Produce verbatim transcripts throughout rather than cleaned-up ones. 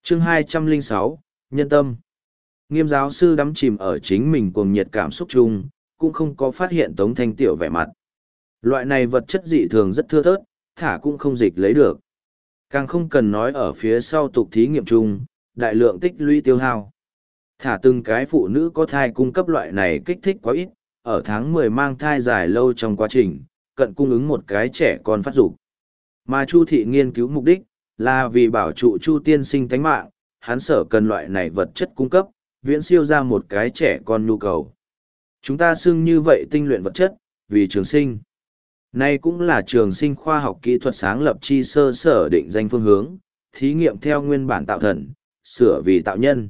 Chương hai trăm lẻ sáu, Nhân tâm. Nghiêm giáo sư đắm chìm ở chính mình cuồng nhiệt cảm xúc chung, cũng không có phát hiện Tống Thanh Tiểu vẻ mặt. Loại này vật chất dị thường rất thưa thớt, thả cũng không dịch lấy được. Càng không cần nói ở phía sau tục thí nghiệm chung, đại lượng tích lũy tiêu hao. Thả từng cái phụ nữ có thai cung cấp loại này kích thích quá ít, ở tháng mười mang thai dài lâu trong quá trình, cận cung ứng một cái trẻ con phát dục. Mà Chu thị nghiên cứu mục đích, là vì bảo trụ Chu tiên sinh tánh mạng, hắn sở cần loại này vật chất cung cấp, viễn siêu ra một cái trẻ con nhu cầu. Chúng ta xưng như vậy tinh luyện vật chất, vì trường sinh. Nay cũng là trường sinh khoa học kỹ thuật sáng lập chi sơ sở định danh phương hướng, thí nghiệm theo nguyên bản tạo thần, sửa vì tạo nhân.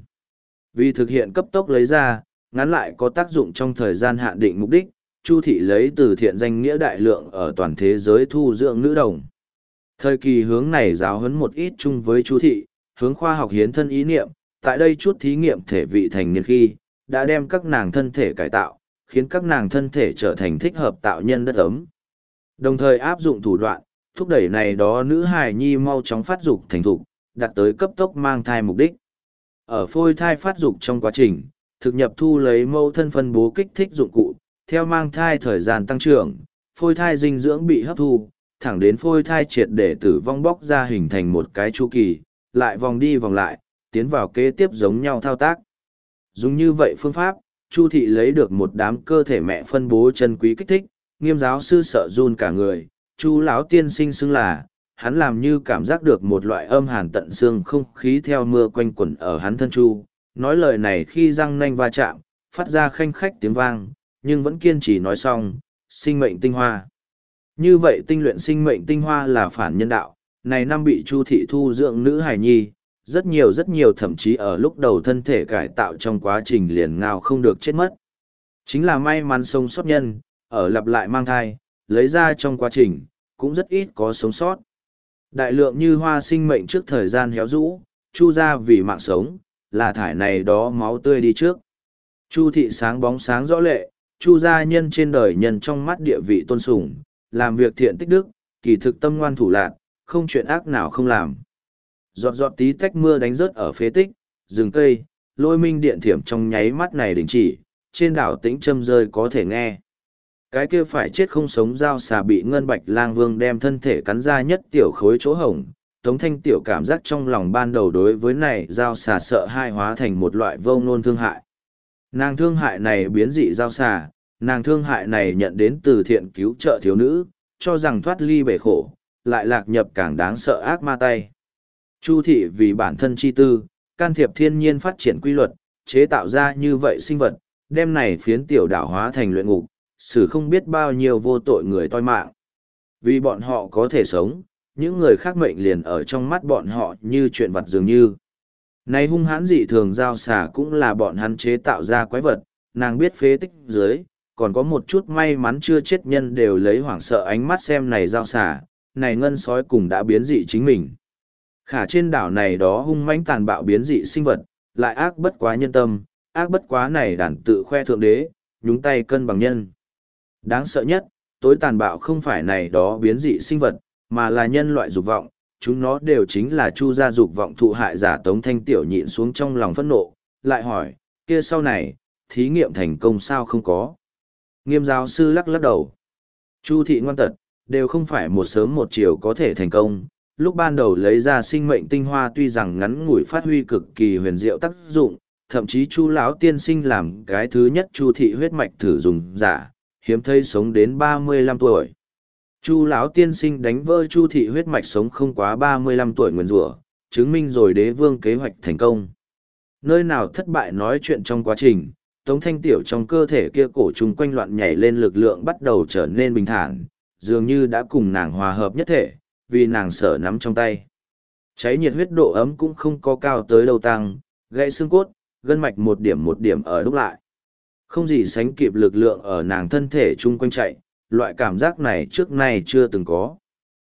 Vì thực hiện cấp tốc lấy ra, ngắn lại có tác dụng trong thời gian hạn định mục đích, Chu thị lấy từ thiện danh nghĩa đại lượng ở toàn thế giới thu dưỡng nữ đồng. Thời kỳ hướng này giáo huấn một ít chung với Chu thị, hướng khoa học hiến thân ý niệm, tại đây chút thí nghiệm thể vị thành niên khi, đã đem các nàng thân thể cải tạo, khiến các nàng thân thể trở thành thích hợp tạo nhân đất ấm. Đồng thời áp dụng thủ đoạn, thúc đẩy này đó nữ hài nhi mau chóng phát dục thành thục, đạt tới cấp tốc mang thai mục đích. Ở phôi thai phát dục trong quá trình, thực nhập thu lấy mẫu thân phân bố kích thích dụng cụ, theo mang thai thời gian tăng trưởng, phôi thai dinh dưỡng bị hấp thu, thẳng đến phôi thai triệt để tử vong bóc ra hình thành một cái chu kỳ, lại vòng đi vòng lại, tiến vào kế tiếp giống nhau thao tác. Dùng như vậy phương pháp, Chu thị lấy được một đám cơ thể mẹ phân bố chân quý kích thích, Nghiêm giáo sư sợ run cả người, Chu lão tiên sinh xưng là, hắn làm như cảm giác được một loại âm hàn tận xương không khí theo mưa quanh quẩn ở hắn thân Chu, nói lời này khi răng nanh va chạm, phát ra khanh khách tiếng vang, nhưng vẫn kiên trì nói xong, sinh mệnh tinh hoa. Như vậy tinh luyện sinh mệnh tinh hoa là phản nhân đạo, này năm bị Chu thị thu dưỡng nữ hài nhi, rất nhiều rất nhiều thậm chí ở lúc đầu thân thể cải tạo trong quá trình liền ngao không được chết mất. Chính là may mắn sống sót nhân, ở lặp lại mang thai, lấy ra trong quá trình, cũng rất ít có sống sót. Đại lượng như hoa sinh mệnh trước thời gian héo rũ, Chu ra vì mạng sống, là thải này đó máu tươi đi trước. Chu thị sáng bóng sáng rõ lệ, Chu gia nhân trên đời nhân trong mắt địa vị tôn sùng, làm việc thiện tích đức, kỳ thực tâm ngoan thủ lạn, không chuyện ác nào không làm. Giọt giọt tí tách mưa đánh rớt ở phế tích, rừng cây, lôi minh điện thiểm trong nháy mắt này đình chỉ, trên đảo tĩnh châm rơi có thể nghe. Cái kia phải chết không sống dao xà bị ngân bạch lang vương đem thân thể cắn ra nhất tiểu khối chỗ hổng. Tống thanh tiểu cảm giác trong lòng ban đầu đối với này dao xà sợ hai hóa thành một loại vô ngôn thương hại. Nàng thương hại này biến dị dao xà, nàng thương hại này nhận đến từ thiện cứu trợ thiếu nữ, cho rằng thoát ly bể khổ, lại lạc nhập càng đáng sợ ác ma tay. Chu thị vì bản thân chi tư, can thiệp thiên nhiên phát triển quy luật, chế tạo ra như vậy sinh vật, đem này phiến tiểu đảo hóa thành luyện ngục, xử không biết bao nhiêu vô tội người toi mạng. Vì bọn họ có thể sống, những người khác mệnh liền ở trong mắt bọn họ như chuyện vặt dường như. Này hung hãn dị thường giao xả cũng là bọn hắn chế tạo ra quái vật, nàng biết phế tích dưới, còn có một chút may mắn chưa chết nhân đều lấy hoảng sợ ánh mắt xem này giao xả, này ngân sói cùng đã biến dị chính mình. Khả trên đảo này đó hung mãnh tàn bạo biến dị sinh vật, lại ác bất quá nhân tâm, ác bất quá này đàn tự khoe thượng đế, nhúng tay cân bằng nhân. Đáng sợ nhất, tối tàn bạo không phải này đó biến dị sinh vật, mà là nhân loại dục vọng, chúng nó đều chính là Chu gia dục vọng thụ hại giả. Tống thanh tiểu nhịn xuống trong lòng phẫn nộ, lại hỏi, kia sau này, thí nghiệm thành công sao không có. Nghiêm giáo sư lắc lắc đầu. Chu thị ngoan tật, đều không phải một sớm một chiều có thể thành công. Lúc ban đầu lấy ra sinh mệnh tinh hoa tuy rằng ngắn ngủi phát huy cực kỳ huyền diệu tác dụng, thậm chí Chu lão tiên sinh làm cái thứ nhất Chu thị huyết mạch thử dùng giả, hiếm thấy sống đến ba mươi lăm tuổi. Chu lão tiên sinh đánh vỡ Chu thị huyết mạch sống không quá ba mươi lăm tuổi nguyền rủa, chứng minh rồi đế vương kế hoạch thành công. Nơi nào thất bại nói chuyện trong quá trình, Tống thanh tiểu trong cơ thể kia cổ trùng quanh loạn nhảy lên lực lượng bắt đầu trở nên bình thản, dường như đã cùng nàng hòa hợp nhất thể, vì nàng sở nắm trong tay. Cháy nhiệt huyết độ ấm cũng không có cao tới đâu tăng, gãy xương cốt, gân mạch một điểm một điểm ở đúc lại. Không gì sánh kịp lực lượng ở nàng thân thể chung quanh chạy, loại cảm giác này trước nay chưa từng có.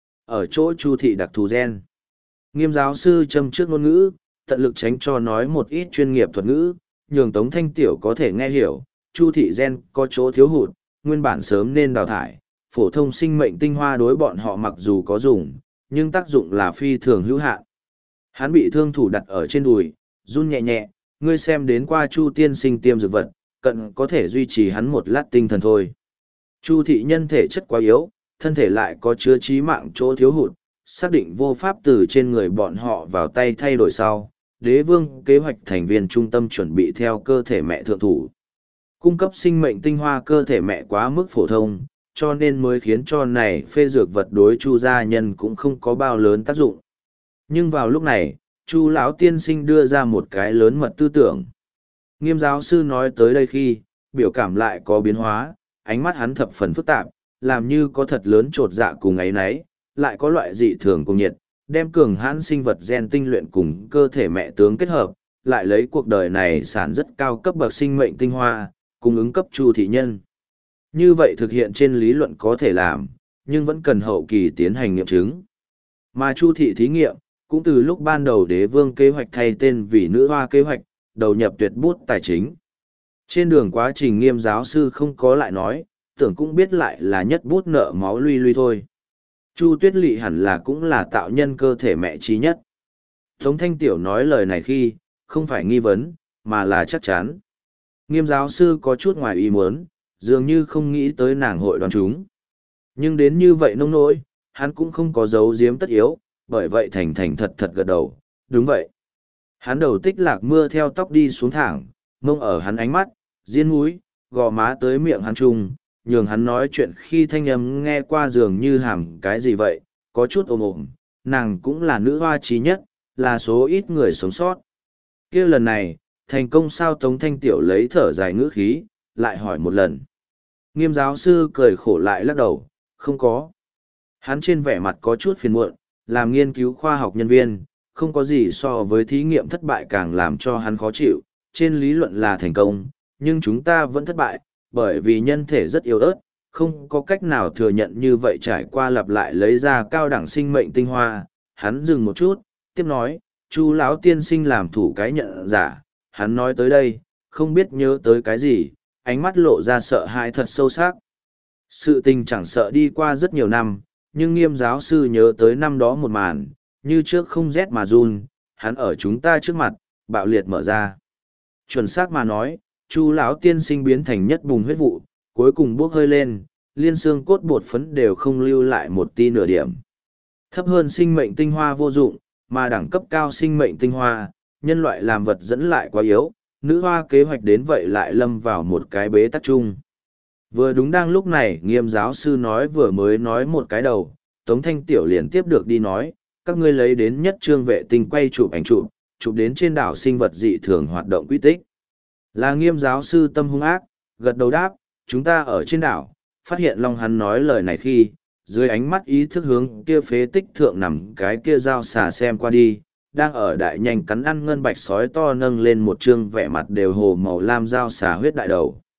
Ở chỗ Chu thị đặc thù gen. Nghiêm giáo sư châm trước ngôn ngữ, tận lực tránh cho nói một ít chuyên nghiệp thuật ngữ, nhường Tống thanh tiểu có thể nghe hiểu, Chu thị gen có chỗ thiếu hụt, nguyên bản sớm nên đào thải, phổ thông sinh mệnh tinh hoa đối bọn họ mặc dù có dùng, nhưng tác dụng là phi thường hữu hạn. hắn bị thương thủ đặt ở trên đùi, run nhẹ nhẹ, ngươi xem đến qua Chu tiên sinh tiêm dược vật, cận có thể duy trì hắn một lát tinh thần thôi. Chu thị nhân thể chất quá yếu, thân thể lại có chứa chí mạng chỗ thiếu hụt, xác định vô pháp từ trên người bọn họ vào tay thay đổi sau. Đế vương kế hoạch thành viên trung tâm chuẩn bị theo cơ thể mẹ thượng thủ. Cung cấp sinh mệnh tinh hoa cơ thể mẹ quá mức phổ thông, cho nên mới khiến cho này phê dược vật đối Chu gia nhân cũng không có bao lớn tác dụng. Nhưng vào lúc này, Chu lão tiên sinh đưa ra một cái lớn mật tư tưởng. Nghiêm giáo sư nói tới đây khi, biểu cảm lại có biến hóa, ánh mắt hắn thập phần phức tạp, làm như có thật lớn trột dạ cùng ấy nấy, lại có loại dị thường cùng nhiệt, đem cường hãn sinh vật gen tinh luyện cùng cơ thể mẹ tướng kết hợp, lại lấy cuộc đời này sản rất cao cấp bậc sinh mệnh tinh hoa, cung ứng cấp Chu thị nhân. Như vậy thực hiện trên lý luận có thể làm, nhưng vẫn cần hậu kỳ tiến hành nghiệm chứng. Mà Chu thị thí nghiệm, cũng từ lúc ban đầu đế vương kế hoạch thay tên vì nữ hoa kế hoạch, đầu nhập tuyệt bút tài chính. Trên đường quá trình Nghiêm giáo sư không có lại nói, tưởng cũng biết lại là nhất bút nợ máu lui lui thôi. Chu Tuyết Lị hẳn là cũng là tạo nhân cơ thể mẹ trí nhất. Tống Thanh Tiểu nói lời này khi, không phải nghi vấn, mà là chắc chắn. Nghiêm giáo sư có chút ngoài ý muốn, dường như không nghĩ tới nàng hội đoán chúng. Nhưng đến như vậy nông nỗi, hắn cũng không có giấu giếm tất yếu, bởi vậy thành thành thật thật gật đầu, đúng vậy. Hắn đầu tích lạc mưa theo tóc đi xuống thẳng, mông ở hắn ánh mắt, diên mũi, gò má tới miệng hắn trung, nhường hắn nói chuyện khi thanh âm nghe qua dường như hàm cái gì vậy, có chút ồm ồm, nàng cũng là nữ hoa trí nhất, là số ít người sống sót. Kia lần này, thành công sao? Tống Thanh Tiểu lấy thở dài ngữ khí, lại hỏi một lần. Nghiêm giáo sư cười khổ lại lắc đầu, không có. Hắn trên vẻ mặt có chút phiền muộn, làm nghiên cứu khoa học nhân viên, không có gì so với thí nghiệm thất bại càng làm cho hắn khó chịu, trên lý luận là thành công, nhưng chúng ta vẫn thất bại, bởi vì nhân thể rất yếu ớt, không có cách nào thừa nhận như vậy trải qua lặp lại lấy ra cao đẳng sinh mệnh tinh hoa. Hắn dừng một chút, tiếp nói, Chu lão tiên sinh làm thủ cái nhận giả, hắn nói tới đây, không biết nhớ tới cái gì, ánh mắt lộ ra sợ hãi thật sâu sắc. Sự tình chẳng sợ đi qua rất nhiều năm, nhưng Nghiêm giáo sư nhớ tới năm đó một màn, như trước không rét mà run, hắn ở chúng ta trước mặt, bạo liệt mở ra. Chuẩn xác mà nói, Chu lão tiên sinh biến thành nhất bùng huyết vụ, cuối cùng bốc hơi lên, liên xương cốt bột phấn đều không lưu lại một ti nửa điểm. Thấp hơn sinh mệnh tinh hoa vô dụng, mà đẳng cấp cao sinh mệnh tinh hoa, nhân loại làm vật dẫn lại quá yếu, nữ hoa kế hoạch đến vậy lại lâm vào một cái bế tắc chung. Vừa đúng đang lúc này, Nghiêm giáo sư nói vừa mới nói một cái đầu, Tống Thanh Tiểu liền tiếp được đi nói, các ngươi lấy đến nhất trương vệ tinh quay chụp ảnh chụp, chụp đến trên đảo sinh vật dị thường hoạt động quy tích. Là Nghiêm giáo sư tâm hung ác, gật đầu đáp, chúng ta ở trên đảo, phát hiện Long hắn nói lời này khi, dưới ánh mắt ý thức hướng kia phế tích thượng nằm cái kia dao xà xem qua đi, đang ở đại nhanh cắn ăn ngân bạch sói to nâng lên một trương vẻ mặt đều hồ màu lam dao xà huyết đại đầu.